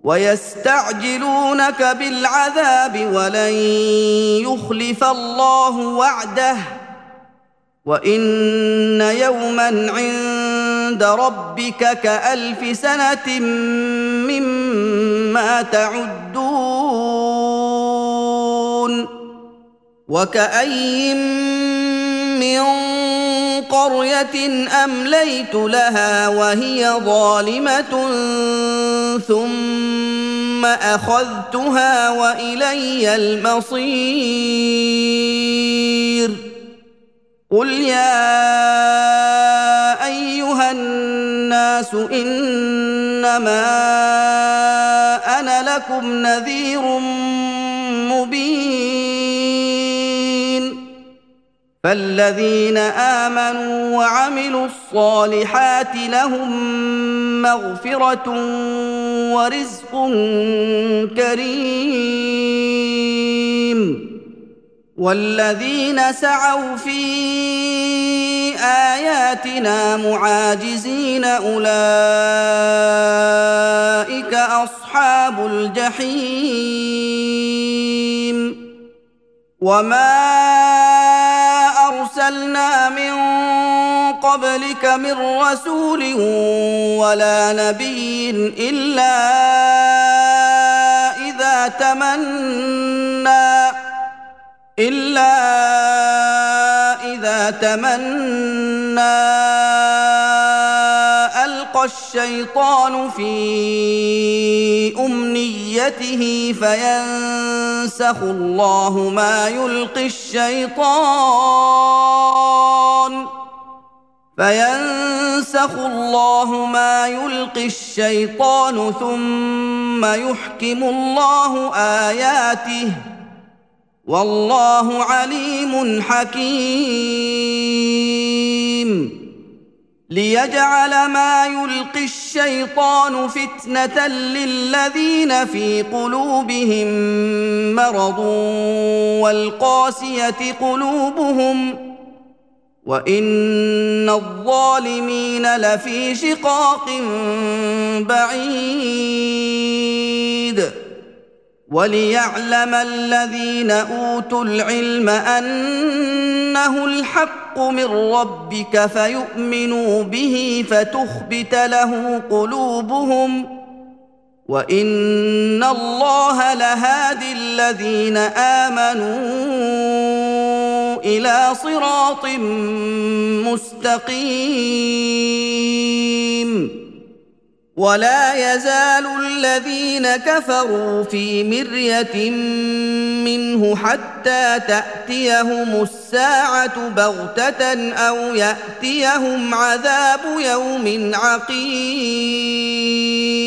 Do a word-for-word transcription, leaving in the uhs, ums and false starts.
ويستعجلونك بالعذاب ولن يخلف الله وعده وإن يوما عند ربك كألف سنة مما تعدون وكأي من قرية أمليت لها وهي ظالمة ثم أخذتها وإلي المصير قل يا أيها الناس إنما أنا لكم نذير مبين فالذين آمنوا وعملوا الصالحات لهم مغفرة ورزق كريم والذين سعوا في آياتنا معاجزين أولئك أصحاب الجحيم وما أرسلنا من قبلك من رسول ولا نبي إلا إذا تمنى إلا إذا تمنى ألقى الشيطان في أمنيته فينسخ الله ما يلقي الشيطان فينسخ الله ما يلقي الشيطان ثم يحكم الله آياته والله عليم حكيم ليجعل ما يلقي الشيطان فتنة للذين في قلوبهم مرض والقاسية قلوبهم وإن الظالمين لفي شقاق بعيد وليعلم الذين أوتوا العلم أنه الحق من ربك فيؤمنوا به فتخبت له قلوبهم وإن الله لهادي الذين آمنوا إلى صراط مستقيم ولا يزال الذين كفروا في مرية منه حتى تأتيهم الساعة بغتة أو يأتيهم عذاب يوم عقيم